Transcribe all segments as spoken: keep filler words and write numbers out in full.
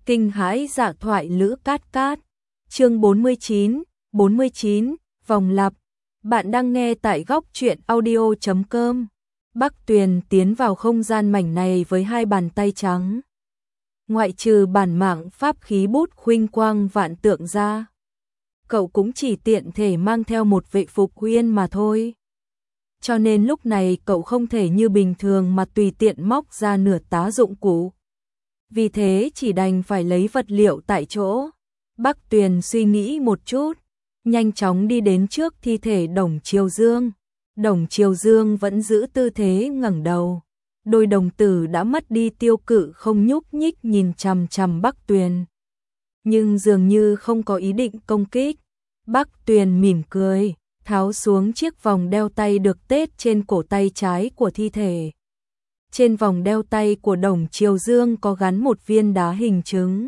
Kinh hãi dạ thoại Lữ Cát Cát. Chương bốn mươi chín, bốn mươi chín, vòng lặp. Bạn đang nghe tại góc truyện audio chấm com. Bắc Tuyền tiến vào không gian mảnh này với hai bàn tay trắng. Ngoại trừ bản mạng pháp khí bút khuynh quang vạn tượng ra, cậu cũng chỉ tiện thể mang theo một vệ phục huyên mà thôi. Cho nên lúc này cậu không thể như bình thường mà tùy tiện móc ra nửa tá dụng cụ. Vì thế chỉ đành phải lấy vật liệu tại chỗ. Bắc Tuyền suy nghĩ một chút, nhanh chóng đi đến trước thi thể Đồng Triều Dương. Đồng Triều Dương vẫn giữ tư thế ngẩng đầu. Đôi đồng tử đã mất đi tiêu cự không nhúc nhích nhìn chằm chằm Bắc Tuyền. Nhưng dường như không có ý định công kích. Bắc Tuyền mỉm cười, tháo xuống chiếc vòng đeo tay được tết trên cổ tay trái của thi thể. Trên vòng đeo tay của Đồng Triều Dương có gắn một viên đá hình trứng,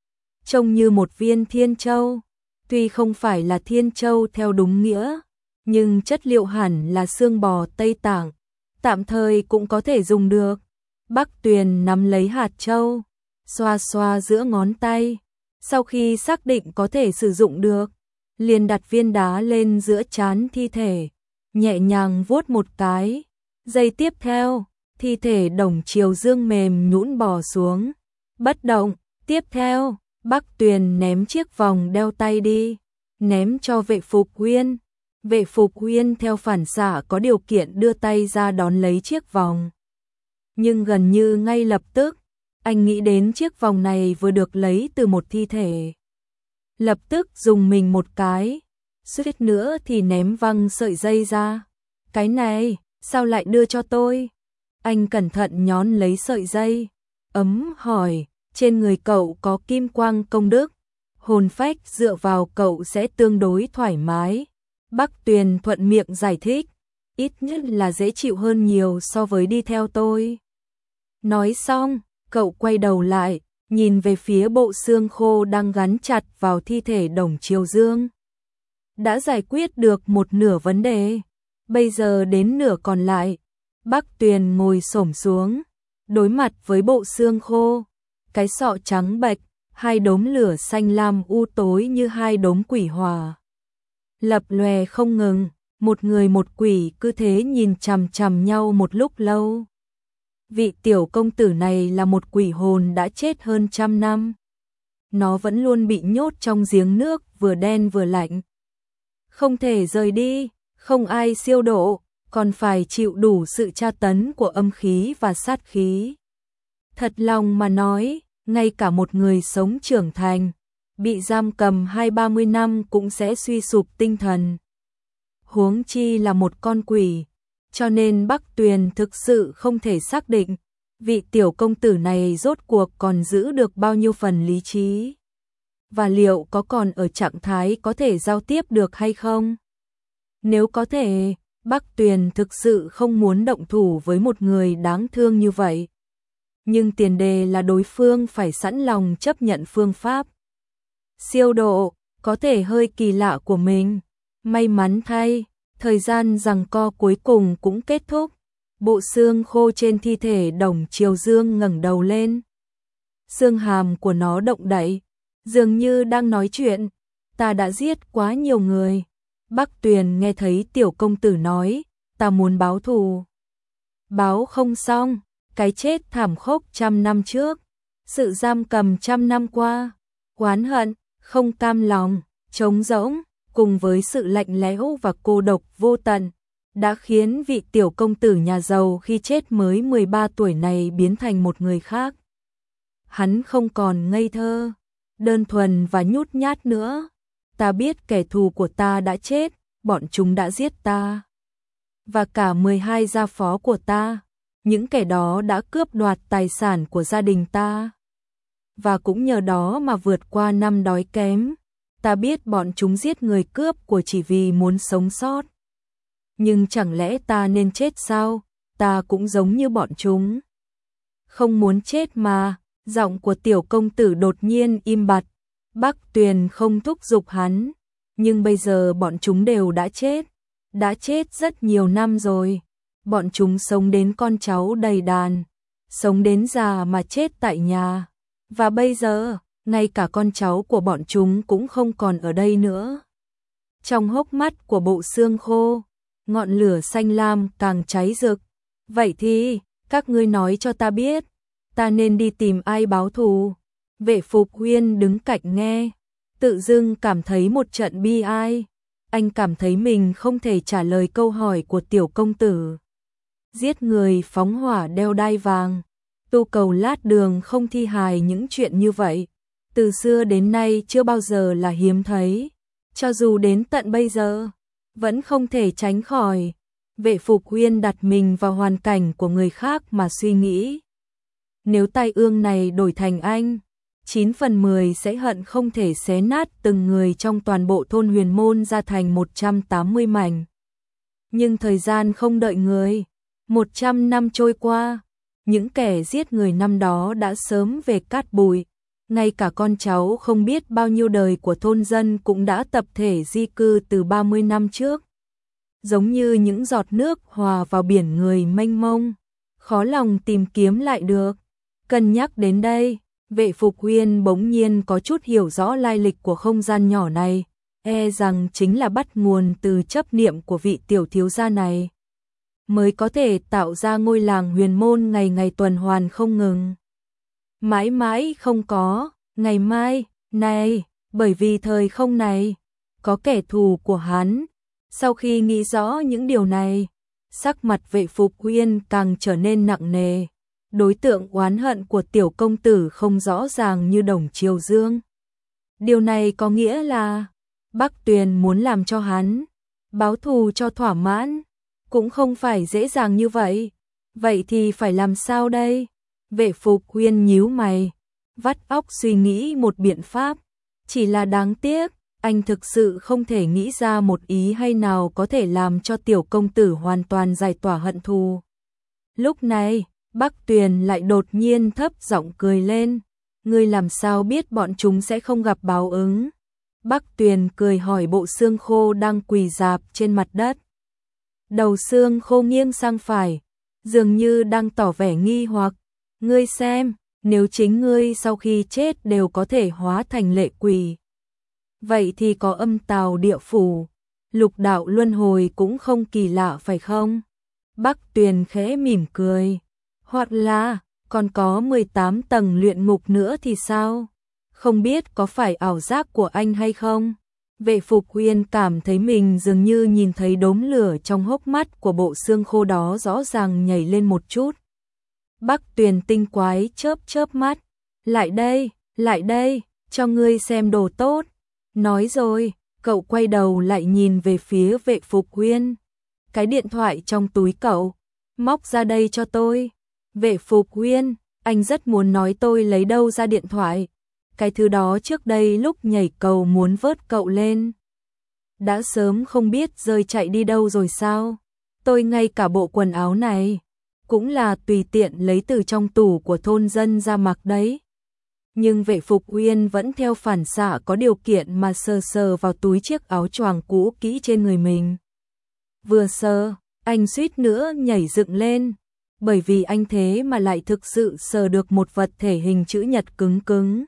trông như một viên thiên châu. Tuy không phải là thiên châu theo đúng nghĩa, nhưng chất liệu hẳn là xương bò Tây Tạng, tạm thời cũng có thể dùng được. Bắc Tuyền nắm lấy hạt châu, xoa xoa giữa ngón tay. Sau khi xác định có thể sử dụng được, liền đặt viên đá lên giữa trán thi thể, nhẹ nhàng vuốt một cái. Giây tiếp theo, thi thể Đồng Triều Dương mềm nhũn bò xuống, bất động. Tiếp theo, Bắc Tuyền ném chiếc vòng đeo tay đi, ném cho vệ phục huyên. Vệ phục huyên theo phản xạ có điều kiện đưa tay ra đón lấy chiếc vòng. Nhưng gần như ngay lập tức, anh nghĩ đến chiếc vòng này vừa được lấy từ một thi thể. Lập tức dùng mình một cái, suýt nữa thì ném văng sợi dây ra. Cái này, sao lại đưa cho tôi? Anh cẩn thận nhón lấy sợi dây, ấm hỏi, trên người cậu có kim quang công đức, hồn phách dựa vào cậu sẽ tương đối thoải mái. Bắc Tuyền thuận miệng giải thích, ít nhất là dễ chịu hơn nhiều so với đi theo tôi. Nói xong, cậu quay đầu lại, nhìn về phía bộ xương khô đang gắn chặt vào thi thể Đồng Triều Dương. Đã giải quyết được một nửa vấn đề, bây giờ đến nửa còn lại. Bắc Tuyền ngồi xổm xuống, đối mặt với bộ xương khô, cái sọ trắng bệch, hai đốm lửa xanh lam u tối như hai đốm quỷ hỏa lập lòe không ngừng. Một người một quỷ cứ thế nhìn chằm chằm nhau một lúc lâu. Vị tiểu công tử này là một quỷ hồn đã chết hơn trăm năm. Nó vẫn luôn bị nhốt trong giếng nước vừa đen vừa lạnh, không thể rời đi, không ai siêu độ, còn phải chịu đủ sự tra tấn của âm khí và sát khí. Thật lòng mà nói, ngay cả một người sống trưởng thành, bị giam cầm hai ba mươi năm cũng sẽ suy sụp tinh thần, huống chi là một con quỷ. Cho nên Bắc Tuyền thực sự không thể xác định vị tiểu công tử này rốt cuộc còn giữ được bao nhiêu phần lý trí, và liệu có còn ở trạng thái có thể giao tiếp được hay không. Nếu có thể, Bắc Tuyền thực sự không muốn động thủ với một người đáng thương như vậy. Nhưng tiền đề là đối phương phải sẵn lòng chấp nhận phương pháp siêu độ có thể hơi kỳ lạ của mình. May mắn thay, thời gian giằng co cuối cùng cũng kết thúc. Bộ xương khô trên thi thể Đồng Triều Dương ngẩng đầu lên. Xương hàm của nó động đậy, dường như đang nói chuyện. Ta đã giết quá nhiều người. Bắc Tuyền nghe thấy tiểu công tử nói, ta muốn báo thù. Báo không xong, cái chết thảm khốc trăm năm trước, sự giam cầm trăm năm qua, oán hận, không cam lòng, trống rỗng, cùng với sự lạnh lẽo và cô độc vô tận, đã khiến vị tiểu công tử nhà giàu khi chết mới mười ba tuổi này biến thành một người khác. Hắn không còn ngây thơ, đơn thuần và nhút nhát nữa. Ta biết kẻ thù của ta đã chết, bọn chúng đã giết ta và cả mười hai gia phó của ta. Những kẻ đó đã cướp đoạt tài sản của gia đình ta, và cũng nhờ đó mà vượt qua năm đói kém. Ta biết bọn chúng giết người cướp của chỉ vì muốn sống sót. Nhưng chẳng lẽ ta nên chết sao? Ta cũng giống như bọn chúng. Không muốn chết mà. Giọng của tiểu công tử đột nhiên im bặt. Bắc Tuyền không thúc giục hắn, nhưng bây giờ bọn chúng đều đã chết. Đã chết rất nhiều năm rồi. Bọn chúng sống đến con cháu đầy đàn, sống đến già mà chết tại nhà. Và bây giờ, ngay cả con cháu của bọn chúng cũng không còn ở đây nữa. Trong hốc mắt của Bộ Xương Khô, ngọn lửa xanh lam càng cháy rực. Vậy thì, các ngươi nói cho ta biết, ta nên đi tìm ai báo thù? Vệ Phục Huyên đứng cạnh nghe, tự dưng cảm thấy một trận bi ai. Anh cảm thấy mình không thể trả lời câu hỏi của tiểu công tử. Giết người phóng hỏa đeo đai vàng, tu cầu lát đường không thi hài, những chuyện như vậy từ xưa đến nay chưa bao giờ là hiếm thấy. Cho dù đến tận bây giờ, vẫn không thể tránh khỏi. Vệ Phục Huyên đặt mình vào hoàn cảnh của người khác mà suy nghĩ. Nếu tai ương này đổi thành anh, chín phần mười sẽ hận không thể xé nát từng người trong toàn bộ thôn Huyền Môn ra thành một trăm tám mươi mảnh. Nhưng thời gian không đợi người, một trăm năm trôi qua, những kẻ giết người năm đó đã sớm về cát bụi. Ngay cả con cháu không biết bao nhiêu đời của thôn dân cũng đã tập thể di cư từ ba mươi năm trước. Giống như những giọt nước hòa vào biển người mênh mông, khó lòng tìm kiếm lại được. Cân nhắc đến đây, Vệ Phục Huyên bỗng nhiên có chút hiểu rõ lai lịch của không gian nhỏ này, e rằng chính là bắt nguồn từ chấp niệm của vị tiểu thiếu gia này, mới có thể tạo ra ngôi làng Huyền Môn ngày ngày tuần hoàn không ngừng. Mãi mãi không có, ngày mai, này, bởi vì thời không này, có kẻ thù của hắn. Sau khi nghĩ rõ những điều này, sắc mặt Vệ Phục Huyên càng trở nên nặng nề. Đối tượng oán hận của tiểu công tử không rõ ràng như Đồng Triều Dương. Điều này có nghĩa là Bắc Tuyền muốn làm cho hắn báo thù cho thỏa mãn, cũng không phải dễ dàng như vậy. Vậy thì phải làm sao đây? Vệ Phục Huyên nhíu mày, vắt óc suy nghĩ một biện pháp. Chỉ là đáng tiếc, anh thực sự không thể nghĩ ra một ý hay nào có thể làm cho tiểu công tử hoàn toàn giải tỏa hận thù. Lúc này, Bắc Tuyền lại đột nhiên thấp giọng cười lên. Ngươi làm sao biết bọn chúng sẽ không gặp báo ứng? Bắc Tuyền cười hỏi Bộ Xương Khô đang quỳ rạp trên mặt đất. Đầu Xương Khô nghiêng sang phải, dường như đang tỏ vẻ nghi hoặc. Ngươi xem, nếu chính ngươi sau khi chết đều có thể hóa thành lệ quỷ, vậy thì có âm tào địa phủ, lục đạo luân hồi cũng không kỳ lạ phải không? Bắc Tuyền khẽ mỉm cười. Hoặc là, còn có mười tám tầng luyện ngục nữa thì sao? Không biết có phải ảo giác của anh hay không? Vệ Phục Huyên cảm thấy mình dường như nhìn thấy đốm lửa trong hốc mắt của Bộ Xương Khô đó rõ ràng nhảy lên một chút. Bắc Tuyền tinh quái chớp chớp mắt. Lại đây, lại đây, cho ngươi xem đồ tốt. Nói rồi, cậu quay đầu lại nhìn về phía Vệ Phục Huyên. Cái điện thoại trong túi cậu, móc ra đây cho tôi. Vệ Phục Huyên, anh rất muốn nói tôi lấy đâu ra điện thoại. Cái thứ đó trước đây lúc nhảy cầu muốn vớt cậu lên, đã sớm không biết rơi chạy đi đâu rồi sao? Tôi ngay cả bộ quần áo này cũng là tùy tiện lấy từ trong tủ của thôn dân ra mặc đấy. Nhưng Vệ Phục Huyên vẫn theo phản xạ có điều kiện mà sờ sờ vào túi chiếc áo choàng cũ kỹ trên người mình. Vừa sờ, anh suýt nữa nhảy dựng lên, bởi vì anh thế mà lại thực sự sờ được một vật thể hình chữ nhật cứng cứng,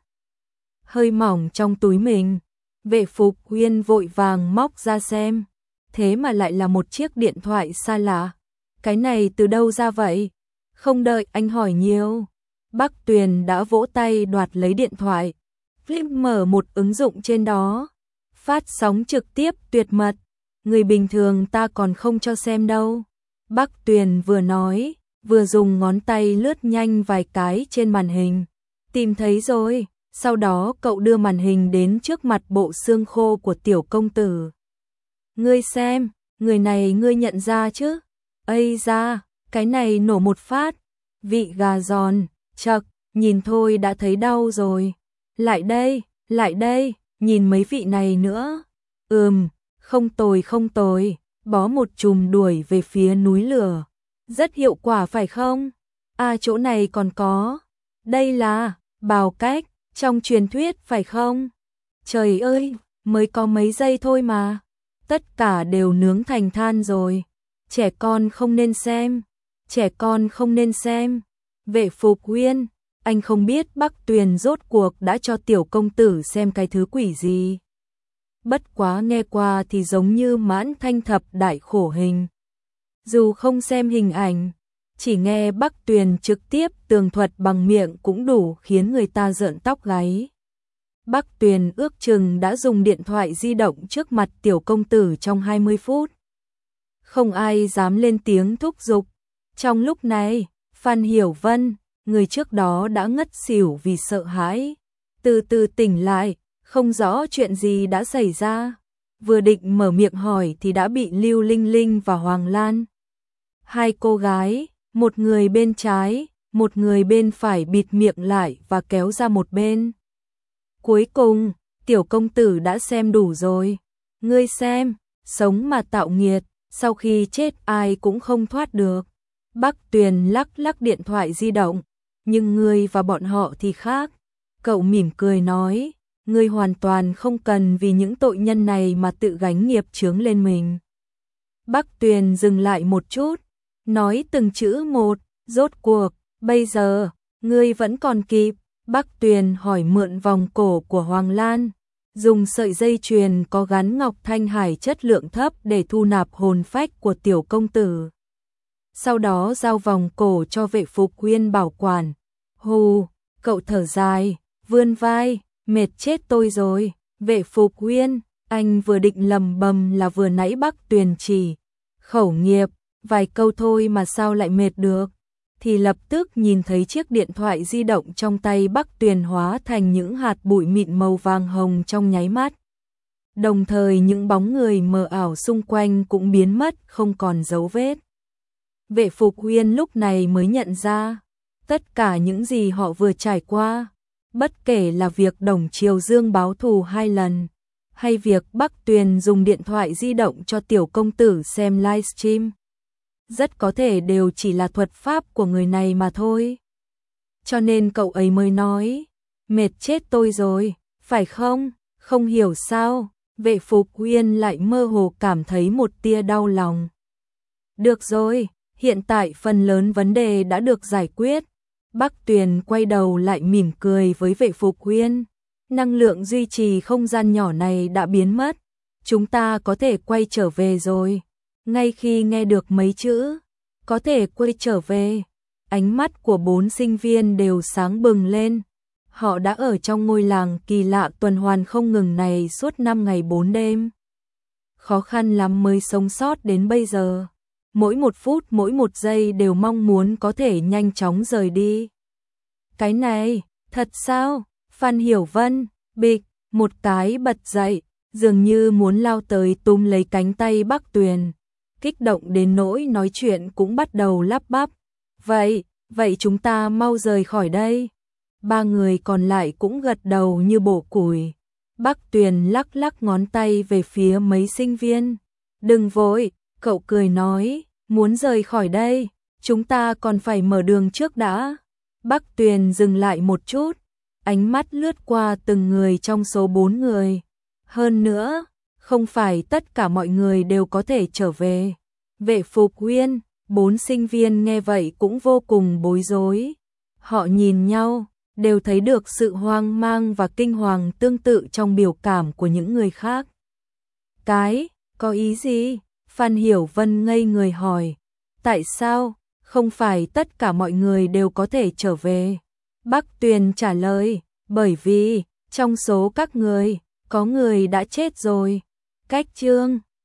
hơi mỏng trong túi mình. Vệ Phục Huyên vội vàng móc ra xem, thế mà lại là một chiếc điện thoại xa lạ. Cái này từ đâu ra vậy? Không đợi anh hỏi nhiều, Bắc Tuyền đã vỗ tay đoạt lấy điện thoại. Flip mở một ứng dụng trên đó, phát sóng trực tiếp tuyệt mật. Người bình thường ta còn không cho xem đâu. Bắc Tuyền vừa nói, vừa dùng ngón tay lướt nhanh vài cái trên màn hình. Tìm thấy rồi. Sau đó cậu đưa màn hình đến trước mặt Bộ Xương Khô của tiểu công tử. Ngươi xem, người này ngươi nhận ra chứ? Ây da, cái này nổ một phát, vị gà giòn, chậc, nhìn thôi đã thấy đau rồi. Lại đây, lại đây, nhìn mấy vị này nữa. Ừm, không tồi không tồi, bó một chùm đuổi về phía núi lửa. Rất hiệu quả phải không? À chỗ này còn có. Đây là bào cách trong truyền thuyết phải không? Trời ơi, mới có mấy giây thôi mà. Tất cả đều nướng thành than rồi. Trẻ con không nên xem. Trẻ con không nên xem. Vệ Phục Huyên, anh không biết Bắc Tuyền rốt cuộc đã cho tiểu công tử xem cái thứ quỷ gì. Bất quá nghe qua thì giống như Mãn Thanh thập đại khổ hình. Dù không xem hình ảnh, chỉ nghe Bắc Tuyền trực tiếp tường thuật bằng miệng cũng đủ khiến người ta rợn tóc gáy. Bắc Tuyền ước chừng đã dùng điện thoại di động trước mặt tiểu công tử trong hai mươi phút. Không ai dám lên tiếng thúc giục. Trong lúc này, Phan Hiểu Vân, người trước đó đã ngất xỉu vì sợ hãi, từ từ tỉnh lại, không rõ chuyện gì đã xảy ra. Vừa định mở miệng hỏi thì đã bị Lưu Linh Linh và Hoàng Lan, hai cô gái, một người bên trái, một người bên phải bịt miệng lại và kéo ra một bên. Cuối cùng, tiểu công tử đã xem đủ rồi. Ngươi xem, sống mà tạo nghiệt, sau khi chết ai cũng không thoát được. Bắc Tuyền lắc lắc điện thoại di động, nhưng ngươi và bọn họ thì khác. Cậu mỉm cười nói, ngươi hoàn toàn không cần vì những tội nhân này mà tự gánh nghiệp chướng lên mình. Bắc Tuyền dừng lại một chút, nói từng chữ một, rốt cuộc, bây giờ, ngươi vẫn còn kịp. Bắc Tuyền hỏi mượn vòng cổ của Hoàng Lan, dùng sợi dây chuyền có gắn ngọc thanh hải chất lượng thấp để thu nạp hồn phách của tiểu công tử. Sau đó giao vòng cổ cho Vệ Phục Huyên bảo quản. Hù, cậu thở dài, vươn vai, mệt chết tôi rồi. Vệ Phục Huyên, anh vừa định lầm bầm là vừa nãy Bắc Tuyền chỉ khẩu nghiệp, vài câu thôi mà sao lại mệt được. Thì lập tức nhìn thấy chiếc điện thoại di động trong tay Bắc Tuyền hóa thành những hạt bụi mịn màu vàng hồng trong nháy mắt. Đồng thời những bóng người mờ ảo xung quanh cũng biến mất không còn dấu vết. Vệ Phục Huyên lúc này mới nhận ra, tất cả những gì họ vừa trải qua, bất kể là việc Đồng Triều Dương báo thù hai lần, hay việc Bắc Tuyền dùng điện thoại di động cho tiểu công tử xem livestream, rất có thể đều chỉ là thuật pháp của người này mà thôi. Cho nên cậu ấy mới nói, mệt chết tôi rồi, phải không? Không hiểu sao, Vệ Phục Huyên lại mơ hồ cảm thấy một tia đau lòng. Được rồi, hiện tại phần lớn vấn đề đã được giải quyết. Bắc Tuyền quay đầu lại mỉm cười với Vệ Phục Huyên. Năng lượng duy trì không gian nhỏ này đã biến mất. Chúng ta có thể quay trở về rồi. Ngay khi nghe được mấy chữ, có thể quay trở về, ánh mắt của bốn sinh viên đều sáng bừng lên. Họ đã ở trong ngôi làng kỳ lạ tuần hoàn không ngừng này suốt năm ngày bốn đêm. Khó khăn lắm mới sống sót đến bây giờ. Mỗi một phút mỗi một giây đều mong muốn có thể nhanh chóng rời đi. Cái này, thật sao? Phan Hiểu Vân, bịch, một cái bật dậy, dường như muốn lao tới túm lấy cánh tay Bắc Tuyền. Kích động đến nỗi nói chuyện cũng bắt đầu lắp bắp. Vậy, vậy chúng ta mau rời khỏi đây. Ba người còn lại cũng gật đầu như bổ củi. Bắc Tuyền lắc lắc ngón tay về phía mấy sinh viên. Đừng vội, cậu cười nói, muốn rời khỏi đây, chúng ta còn phải mở đường trước đã. Bắc Tuyền dừng lại một chút, ánh mắt lướt qua từng người trong số bốn người. Hơn nữa, không phải tất cả mọi người đều có thể trở về. Vệ Phục Huyên, bốn sinh viên nghe vậy cũng vô cùng bối rối. Họ nhìn nhau, đều thấy được sự hoang mang và kinh hoàng tương tự trong biểu cảm của những người khác. Cái, có ý gì? Phan Hiểu Vân ngây người hỏi. Tại sao, không phải tất cả mọi người đều có thể trở về? Bắc Tuyền trả lời, bởi vì, trong số các người, có người đã chết rồi. Cách chương